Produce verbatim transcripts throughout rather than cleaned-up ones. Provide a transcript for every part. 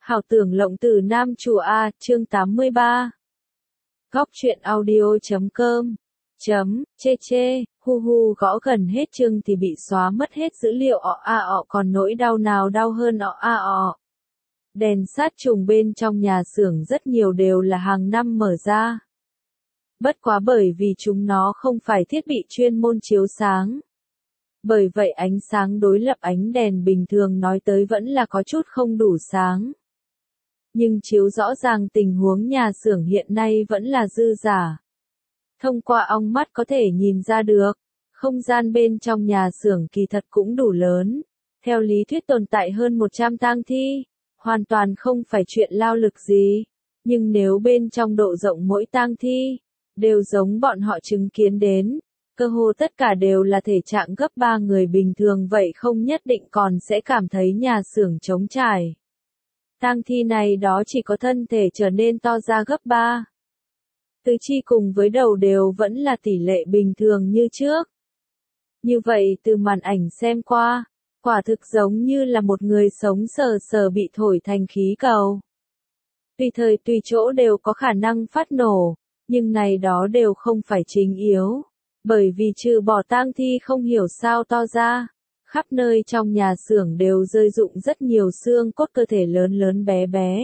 Hảo tưởng lộng từ Nam Chùa A, chương tám mươi ba. Góc truyện audio chấm com. Chấm, chê chê, hu hu gõ gần hết chương thì bị xóa mất hết dữ liệu ọ a ọ còn nỗi đau nào đau hơn ọ a ọ. Đèn sát trùng bên trong nhà xưởng rất nhiều đều là hàng năm mở ra. Bất quá bởi vì chúng nó không phải thiết bị chuyên môn chiếu sáng. Bởi vậy ánh sáng đối lập ánh đèn bình thường nói tới vẫn là có chút không đủ sáng. Nhưng chiếu rõ ràng tình huống nhà xưởng hiện nay vẫn là dư giả. Thông qua ong mắt có thể nhìn ra được, không gian bên trong nhà xưởng kỳ thật cũng đủ lớn. Theo lý thuyết tồn tại hơn một trăm tang thi, hoàn toàn không phải chuyện lao lực gì. Nhưng nếu bên trong độ rộng mỗi tang thi, đều giống bọn họ chứng kiến đến, cơ hồ tất cả đều là thể trạng gấp ba người bình thường vậy không nhất định còn sẽ cảm thấy nhà xưởng trống trải. Tang thi này đó chỉ có thân thể trở nên to ra gấp ba. Tứ chi cùng với đầu đều vẫn là tỷ lệ bình thường như trước. Như vậy từ màn ảnh xem qua, quả thực giống như là một người sống sờ sờ bị thổi thành khí cầu. Tùy thời tùy chỗ đều có khả năng phát nổ, nhưng này đó đều không phải chính yếu. Bởi vì trừ bỏ tang thi không hiểu sao to ra, khắp nơi trong nhà xưởng đều rơi rụng rất nhiều xương cốt cơ thể lớn lớn bé bé.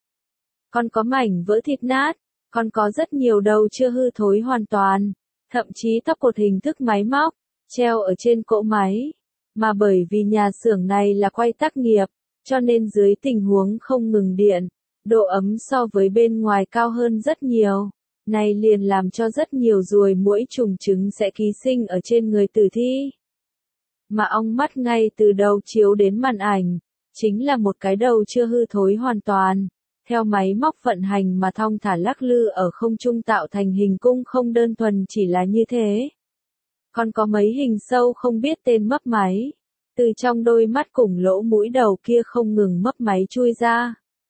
Còn có mảnh vỡ thịt nát, còn có rất nhiều đầu chưa hư thối hoàn toàn, thậm chí tóc cột hình thức máy móc, treo ở trên cỗ máy. Mà bởi vì nhà xưởng này là quay tác nghiệp, cho nên dưới tình huống không ngừng điện, độ ấm so với bên ngoài cao hơn rất nhiều. Này liền làm cho rất nhiều ruồi muỗi trùng trứng sẽ ký sinh ở trên người tử thi. Mà ong mắt ngay từ đầu chiếu đến màn ảnh, chính là một cái đầu chưa hư thối hoàn toàn, theo máy móc vận hành mà thong thả lắc lư ở không trung tạo thành hình cung không đơn thuần chỉ là như thế. Còn có mấy hình sâu không biết tên mấp máy, từ trong đôi mắt cùng lỗ mũi đầu kia không ngừng mấp máy chui ra.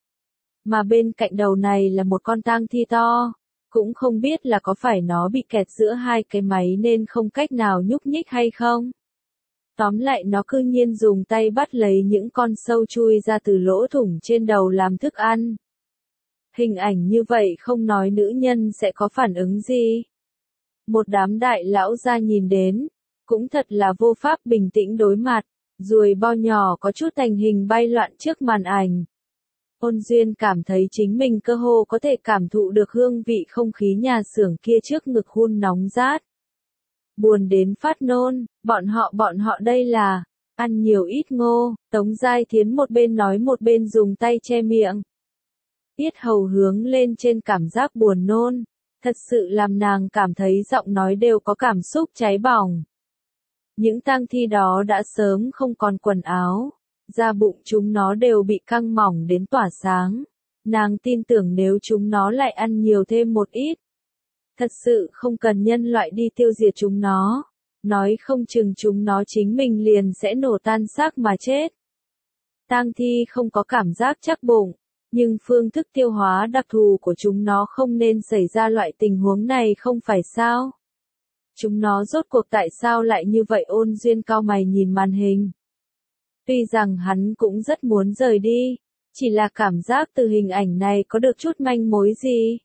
Mà bên cạnh đầu này là một con tang thi to. Cũng không biết là có phải nó bị kẹt giữa hai cái máy nên không cách nào nhúc nhích hay không. Tóm lại nó cư nhiên dùng tay bắt lấy những con sâu chui ra từ lỗ thủng trên đầu làm thức ăn. Hình ảnh như vậy không nói nữ nhân sẽ có phản ứng gì. Một đám đại lão ra nhìn đến, cũng thật là vô pháp bình tĩnh đối mặt, ruồi bo nhỏ có chút thành hình bay loạn trước màn ảnh. Ôn Duyên cảm thấy chính mình cơ hồ có thể cảm thụ được hương vị không khí nhà xưởng kia trước ngực hun nóng rát. Buồn đến phát nôn, bọn họ bọn họ đây là, ăn nhiều ít ngô, Tống Giai Thiến một bên nói một bên dùng tay che miệng. Tiết hầu hướng lên trên cảm giác buồn nôn, thật sự làm nàng cảm thấy giọng nói đều có cảm xúc cháy bỏng. Những tang thi đó đã sớm không còn quần áo. Da bụng chúng nó đều bị căng mỏng đến tỏa sáng. Nàng tin tưởng nếu chúng nó lại ăn nhiều thêm một ít. Thật sự không cần nhân loại đi tiêu diệt chúng nó. Nói không chừng chúng nó chính mình liền sẽ nổ tan xác mà chết. Tang thi không có cảm giác chắc bụng. Nhưng phương thức tiêu hóa đặc thù của chúng nó không nên xảy ra loại tình huống này không phải sao? Chúng nó rốt cuộc tại sao lại như vậy? Ôn Duyên cau mày nhìn màn hình. Tuy rằng hắn cũng rất muốn rời đi, chỉ là cảm giác từ hình ảnh này có được chút manh mối gì.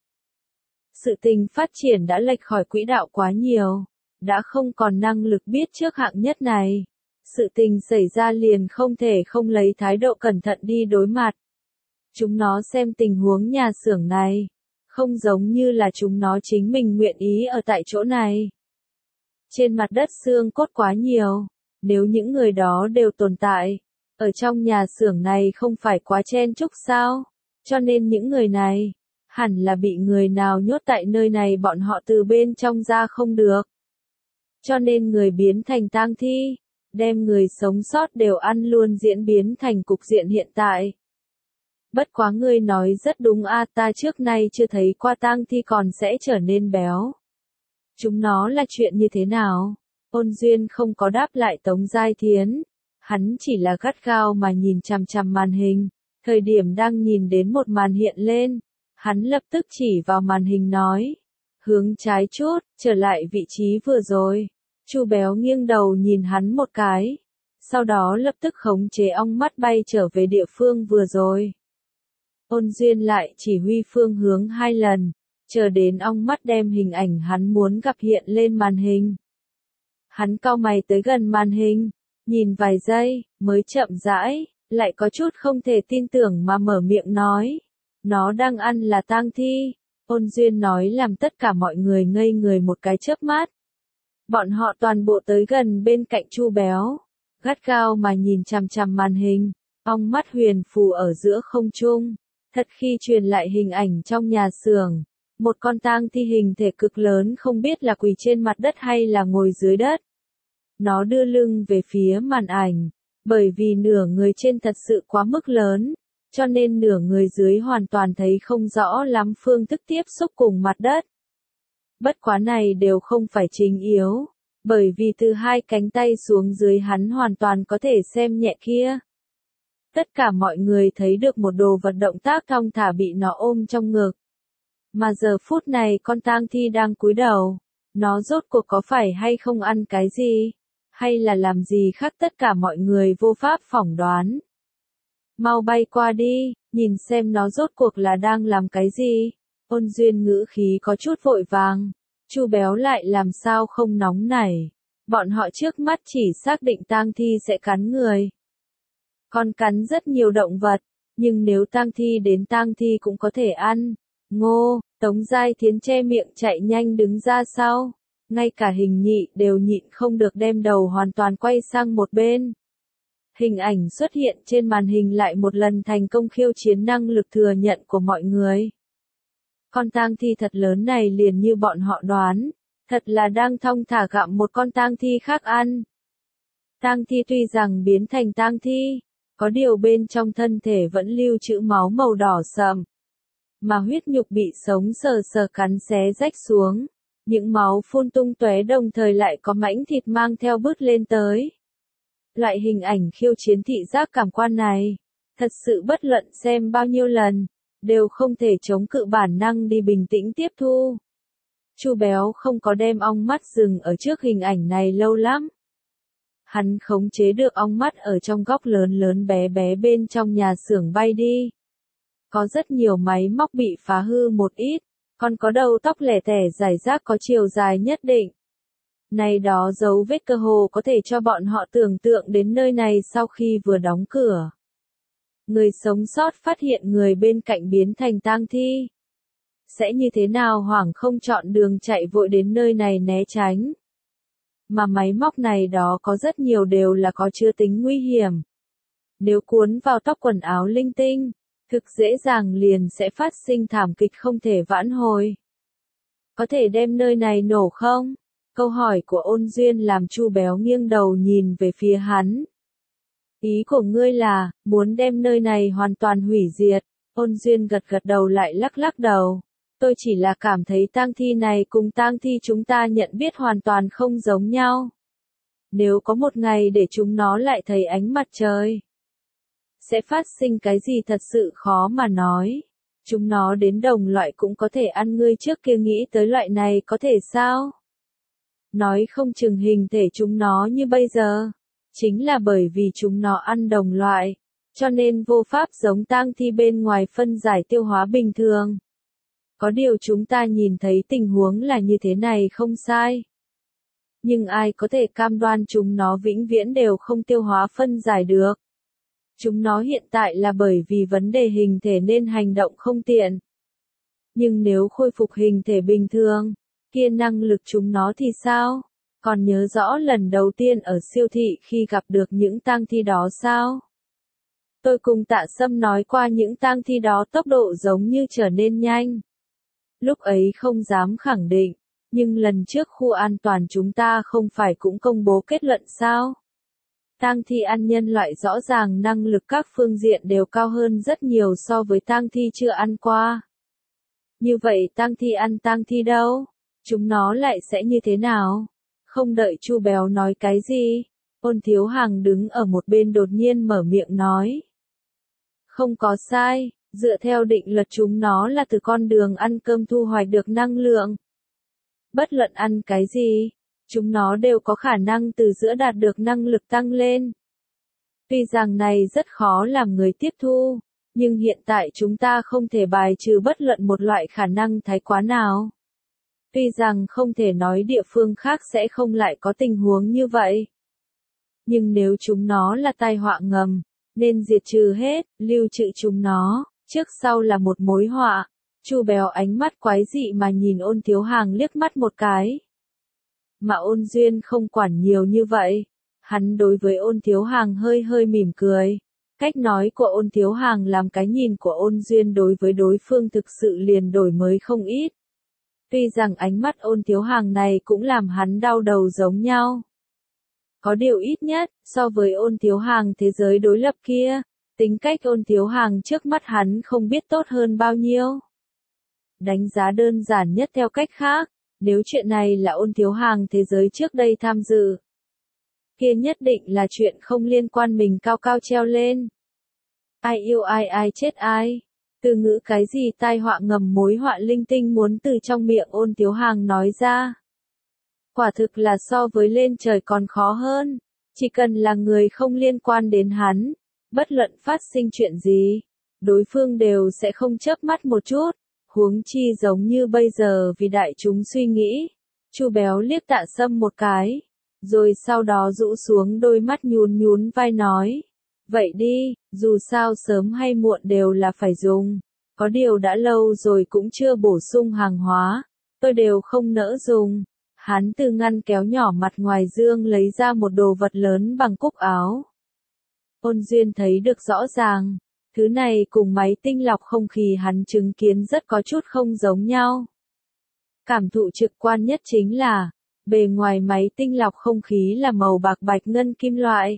Sự tình phát triển đã lệch khỏi quỹ đạo quá nhiều, đã không còn năng lực biết trước hạng nhất này. Sự tình xảy ra liền không thể không lấy thái độ cẩn thận đi đối mặt. Chúng nó xem tình huống nhà xưởng này, không giống như là chúng nó chính mình nguyện ý ở tại chỗ này. Trên mặt đất xương cốt quá nhiều. Nếu những người đó đều tồn tại, ở trong nhà xưởng này không phải quá chen chúc sao? Cho nên những người này, hẳn là bị người nào nhốt tại nơi này bọn họ từ bên trong ra không được. Cho nên người biến thành tang thi, đem người sống sót đều ăn luôn diễn biến thành cục diện hiện tại. Bất quá ngươi nói rất đúng a, ta trước nay chưa thấy qua tang thi còn sẽ trở nên béo. Chúng nó là chuyện như thế nào? Ôn Duyên không có đáp lại Tống Giai Thiến, hắn chỉ là gắt gao mà nhìn chằm chằm màn hình, thời điểm đang nhìn đến một màn hiện lên, hắn lập tức chỉ vào màn hình nói, hướng trái chút, trở lại vị trí vừa rồi. Chu Béo nghiêng đầu nhìn hắn một cái, sau đó lập tức khống chế ong mắt bay trở về địa phương vừa rồi. Ôn Duyên lại chỉ huy phương hướng hai lần, chờ đến ong mắt đem hình ảnh hắn muốn gặp hiện lên màn hình. Hắn cau mày tới gần màn hình, nhìn vài giây, mới chậm rãi, lại có chút không thể tin tưởng mà mở miệng nói. Nó đang ăn là tang thi. Ôn Duyên nói làm tất cả mọi người ngây người một cái chớp mắt. Bọn họ toàn bộ tới gần bên cạnh Chu Béo, gắt gao mà nhìn chằm chằm màn hình, ong mắt huyền phù ở giữa không trung. Thật khi truyền lại hình ảnh trong nhà xưởng, một con tang thi hình thể cực lớn không biết là quỳ trên mặt đất hay là ngồi dưới đất. Nó đưa lưng về phía màn ảnh, bởi vì nửa người trên thật sự quá mức lớn, cho nên nửa người dưới hoàn toàn thấy không rõ lắm phương thức tiếp xúc cùng mặt đất. Bất quá này đều không phải chính yếu, bởi vì từ hai cánh tay xuống dưới hắn hoàn toàn có thể xem nhẹ kia. Tất cả mọi người thấy được một đồ vật động tác thong thả bị nó ôm trong ngực. Mà giờ phút này con tang thi đang cúi đầu, nó rốt cuộc có phải hay không ăn cái gì, hay là làm gì khác tất cả mọi người vô pháp phỏng đoán. Mau bay qua đi, nhìn xem nó rốt cuộc là đang làm cái gì. Ôn Duyên ngữ khí có chút vội vàng, Chu Béo lại làm sao không nóng nảy. Bọn họ trước mắt chỉ xác định tang thi sẽ cắn người. Còn cắn rất nhiều động vật, nhưng nếu tang thi đến tang thi cũng có thể ăn. Ngô, Tống Giai Thiến che miệng chạy nhanh đứng ra sau. Ngay cả Hình Nhị đều nhịn không được đem đầu hoàn toàn quay sang một bên. Hình ảnh xuất hiện trên màn hình lại một lần thành công khiêu chiến năng lực thừa nhận của mọi người. Con tang thi thật lớn này liền như bọn họ đoán, thật là đang thong thả gặm một con tang thi khác ăn. Tang thi tuy rằng biến thành tang thi, có điều bên trong thân thể vẫn lưu trữ máu màu đỏ sậm, mà huyết nhục bị sống sờ sờ cắn xé rách xuống, những máu phun tung tóe đồng thời lại có mảnh thịt mang theo bứt lên tới. Loại hình ảnh khiêu chiến thị giác cảm quan này, thật sự bất luận xem bao nhiêu lần, đều không thể chống cự bản năng đi bình tĩnh tiếp thu. Chu Béo không có đem ong mắt dừng ở trước hình ảnh này lâu lắm. Hắn khống chế được ong mắt ở trong góc lớn lớn bé bé bên trong nhà xưởng bay đi. Có rất nhiều máy móc bị phá hư một ít, còn có đầu tóc lẻ tẻ rải rác có chiều dài nhất định. Này đó dấu vết cơ hồ có thể cho bọn họ tưởng tượng đến nơi này sau khi vừa đóng cửa. Người sống sót phát hiện người bên cạnh biến thành tang thi. Sẽ như thế nào hoảng không chọn đường chạy vội đến nơi này né tránh. Mà máy móc này đó có rất nhiều đều là có chứa tính nguy hiểm. Nếu cuốn vào tóc quần áo linh tinh, thực dễ dàng liền sẽ phát sinh thảm kịch không thể vãn hồi. Có thể đem nơi này nổ không? Câu hỏi của Ôn Duyên làm Chu Béo nghiêng đầu nhìn về phía hắn. Ý của ngươi là, muốn đem nơi này hoàn toàn hủy diệt. Ôn Duyên gật gật đầu lại lắc lắc đầu. Tôi chỉ là cảm thấy tang thi này cùng tang thi chúng ta nhận biết hoàn toàn không giống nhau. Nếu có một ngày để chúng nó lại thấy ánh mặt trời, sẽ phát sinh cái gì thật sự khó mà nói. Chúng nó đến đồng loại cũng có thể ăn ngươi trước kia nghĩ tới loại này có thể sao? Nói không chừng hình thể chúng nó như bây giờ, chính là bởi vì chúng nó ăn đồng loại, cho nên vô pháp giống tang thi bên ngoài phân giải tiêu hóa bình thường. Có điều chúng ta nhìn thấy tình huống là như thế này không sai. Nhưng ai có thể cam đoan chúng nó vĩnh viễn đều không tiêu hóa phân giải được. Chúng nó hiện tại là bởi vì vấn đề hình thể nên hành động không tiện. Nhưng nếu khôi phục hình thể bình thường, kia năng lực chúng nó thì sao? Còn nhớ rõ lần đầu tiên ở siêu thị khi gặp được những tang thi đó sao? Tôi cùng Tạ Sâm nói qua những tang thi đó tốc độ giống như trở nên nhanh. Lúc ấy không dám khẳng định, nhưng lần trước khu an toàn chúng ta không phải cũng công bố kết luận sao? Tang thi ăn nhân loại rõ ràng năng lực các phương diện đều cao hơn rất nhiều so với tang thi chưa ăn qua. Như vậy tang thi ăn tang thi đâu? Chúng nó lại sẽ như thế nào? Không đợi Chu Béo nói cái gì, Ôn Thiếu Hàng đứng ở một bên đột nhiên mở miệng nói. Không có sai, dựa theo định luật chúng nó là từ con đường ăn cơm thu hoạch được năng lượng. Bất luận ăn cái gì, chúng nó đều có khả năng từ giữa đạt được năng lực tăng lên. Tuy rằng này rất khó làm người tiếp thu, Nhưng hiện tại chúng ta không thể bài trừ bất luận một loại khả năng thái quá nào. Tuy rằng không thể nói địa phương khác sẽ không lại có tình huống như vậy. Nhưng nếu chúng nó là tai họa ngầm, nên diệt trừ hết, lưu trữ chúng nó, trước sau là một mối họa. Chu Béo ánh mắt quái dị mà nhìn Ôn Thiếu Hàng liếc mắt một cái. Mà Ôn Duyên không quản nhiều như vậy. Hắn đối với Ôn Thiếu Hàng hơi hơi mỉm cười. Cách nói của Ôn Thiếu Hàng làm cái nhìn của Ôn Duyên đối với đối phương thực sự liền đổi mới không ít. Tuy rằng ánh mắt Ôn Thiếu Hàng này cũng làm hắn đau đầu giống nhau. Có điều ít nhất, so với Ôn Thiếu Hàng thế giới đối lập kia, tính cách Ôn Thiếu Hàng trước mắt hắn không biết tốt hơn bao nhiêu. Đánh giá đơn giản nhất theo cách khác, nếu chuyện này là Ôn Thiếu Hàng thế giới trước đây tham dự, kia nhất định là chuyện không liên quan mình cao cao treo lên. Ai yêu ai ai chết ai. Từ ngữ cái gì tai họa ngầm mối họa linh tinh muốn từ trong miệng Ôn Thiếu Hàng nói ra. Quả thực là so với lên trời còn khó hơn. Chỉ cần là người không liên quan đến hắn, bất luận phát sinh chuyện gì, đối phương đều sẽ không chớp mắt một chút. Huống chi giống như bây giờ vì đại chúng suy nghĩ. Chu Béo liếc Tạ Sâm một cái, rồi sau đó rũ xuống đôi mắt nhún nhún vai nói. Vậy đi, dù sao sớm hay muộn đều là phải dùng. Có điều đã lâu rồi cũng chưa bổ sung hàng hóa, tôi đều không nỡ dùng. Hắn từ ngăn kéo nhỏ mặt ngoài dương lấy ra một đồ vật lớn bằng cúc áo. Ôn Duyên thấy được rõ ràng, thứ này cùng máy tinh lọc không khí hắn chứng kiến rất có chút không giống nhau. Cảm thụ trực quan nhất chính là, bề ngoài máy tinh lọc không khí là màu bạc bạch ngân kim loại.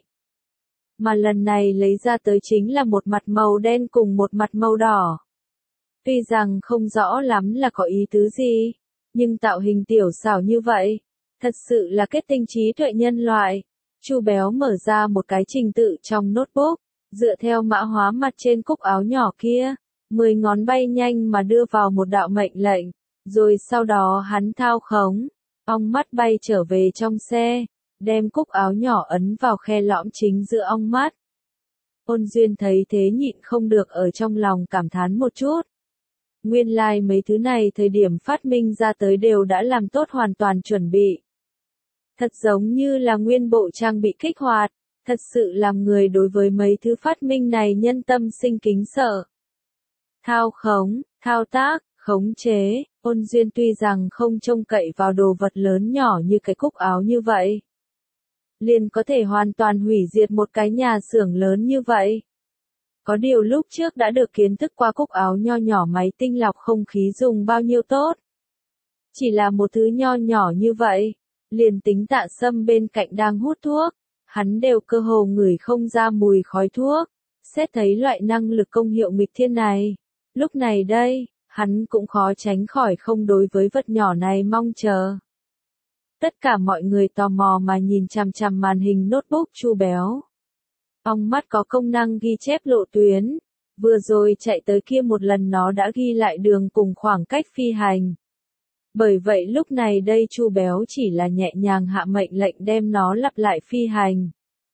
Mà lần này lấy ra tới chính là một mặt màu đen cùng một mặt màu đỏ. Tuy rằng không rõ lắm là có ý tứ gì, nhưng tạo hình tiểu xảo như vậy, thật sự là kết tinh trí tuệ nhân loại. Chu Béo mở ra một cái trình tự trong notebook, dựa theo mã hóa mặt trên cúc áo nhỏ kia, mười ngón bay nhanh mà đưa vào một đạo mệnh lệnh, rồi sau đó hắn thao khống, ong mắt bay trở về trong xe, đem cúc áo nhỏ ấn vào khe lõm chính giữa ong mắt. Ôn Duyên thấy thế nhịn không được ở trong lòng cảm thán một chút. Nguyên lai like mấy thứ này thời điểm phát minh ra tới đều đã làm tốt hoàn toàn chuẩn bị. Thật giống như là nguyên bộ trang bị kích hoạt, thật sự làm người đối với mấy thứ phát minh này nhân tâm sinh kính sợ. Thao khống, thao tác, khống chế, Ôn Duyên tuy rằng không trông cậy vào đồ vật lớn nhỏ như cái cúc áo như vậy, liền có thể hoàn toàn hủy diệt một cái nhà xưởng lớn như vậy. Có điều lúc trước đã được kiến thức qua cúc áo nho nhỏ máy tinh lọc không khí dùng bao nhiêu tốt. Chỉ là một thứ nho nhỏ như vậy, liền tính Tạ Sâm bên cạnh đang hút thuốc, hắn đều cơ hồ ngửi không ra mùi khói thuốc. Xét thấy loại năng lực công hiệu nghịch thiên này, lúc này đây, hắn cũng khó tránh khỏi không đối với vật nhỏ này mong chờ. Tất cả mọi người tò mò mà nhìn chằm chằm màn hình notebook Chu Béo. Ong mắt có công năng ghi chép lộ tuyến, vừa rồi chạy tới kia một lần nó đã ghi lại đường cùng khoảng cách phi hành. Bởi vậy lúc này đây Chu Béo chỉ là nhẹ nhàng hạ mệnh lệnh đem nó lặp lại phi hành.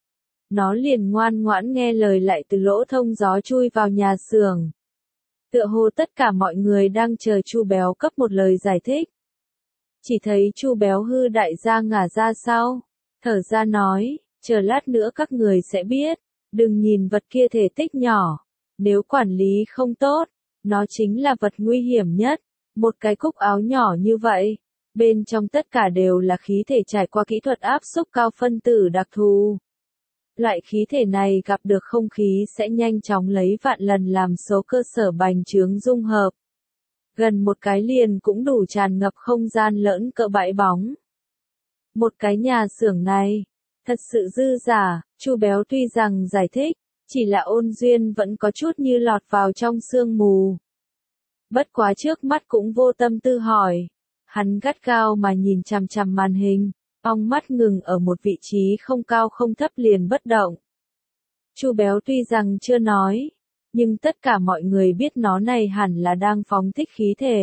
Nó liền ngoan ngoãn nghe lời lại từ lỗ thông gió chui vào nhà xưởng. Tựa hồ tất cả mọi người đang chờ Chu Béo cấp một lời giải thích. Chỉ thấy Chu Béo hư đại gia ngả ra sau, thở ra nói, chờ lát nữa các người sẽ biết, đừng nhìn vật kia thể tích nhỏ, nếu quản lý không tốt, nó chính là vật nguy hiểm nhất. Một cái cúc áo nhỏ như vậy, bên trong tất cả đều là khí thể trải qua kỹ thuật áp xúc cao phân tử đặc thù. Loại khí thể này gặp được không khí sẽ nhanh chóng lấy vạn lần làm số cơ sở bành trướng dung hợp. Gần một cái liền cũng đủ tràn ngập không gian lỡn cỡ bãi bóng. Một cái nhà xưởng này, thật sự dư giả. Chu Béo tuy rằng giải thích, chỉ là Ôn Duyên vẫn có chút như lọt vào trong sương mù. Bất quá trước mắt cũng vô tâm tư hỏi. Hắn gắt gao mà nhìn chằm chằm màn hình, ong mắt ngừng ở một vị trí không cao không thấp liền bất động. Chu Béo tuy rằng chưa nói, nhưng tất cả mọi người biết nó này hẳn là đang phóng thích khí thể.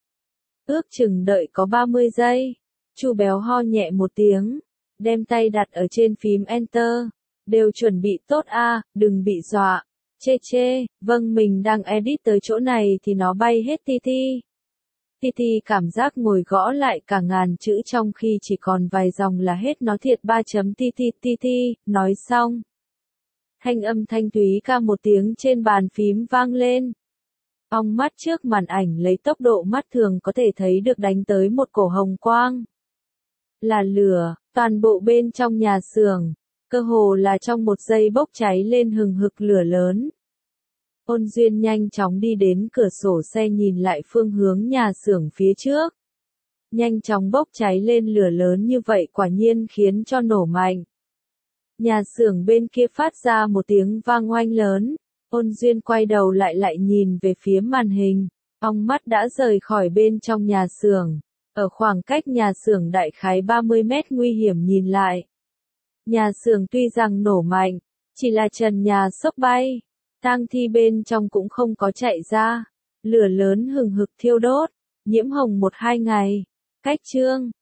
Ước chừng đợi có ba mươi giây, Chu Béo ho nhẹ một tiếng, đem tay đặt ở trên phím Enter, đều chuẩn bị tốt a, đừng bị dọa. Chê chê, vâng mình đang edit tới chỗ này thì nó bay hết ti ti. Ti ti cảm giác ngồi gõ lại cả ngàn chữ trong khi chỉ còn vài dòng là hết nó thiệt ba chấm ti ti ti ti, nói xong. Thanh âm thanh thúy ca một tiếng trên bàn phím vang lên. Ong mắt trước màn ảnh lấy tốc độ mắt thường có thể thấy được đánh tới một cổ hồng quang. Là lửa, toàn bộ bên trong nhà xưởng, cơ hồ là trong một giây bốc cháy lên hừng hực lửa lớn. Ôn Duyên nhanh chóng đi đến cửa sổ xe nhìn lại phương hướng nhà xưởng phía trước. Nhanh chóng bốc cháy lên lửa lớn như vậy quả nhiên khiến cho nổ mạnh. Nhà xưởng bên kia phát ra một tiếng vang oanh lớn. Ôn Duyên quay đầu lại lại nhìn về phía màn hình. Ong mắt đã rời khỏi bên trong nhà xưởng. Ở khoảng cách nhà xưởng đại khái ba mươi mét nguy hiểm nhìn lại. Nhà xưởng tuy rằng nổ mạnh, chỉ là trần nhà xốc bay. Tang thi bên trong cũng không có chạy ra. Lửa lớn hừng hực thiêu đốt. Nhiễm hồng một hai ngày. Cách chương.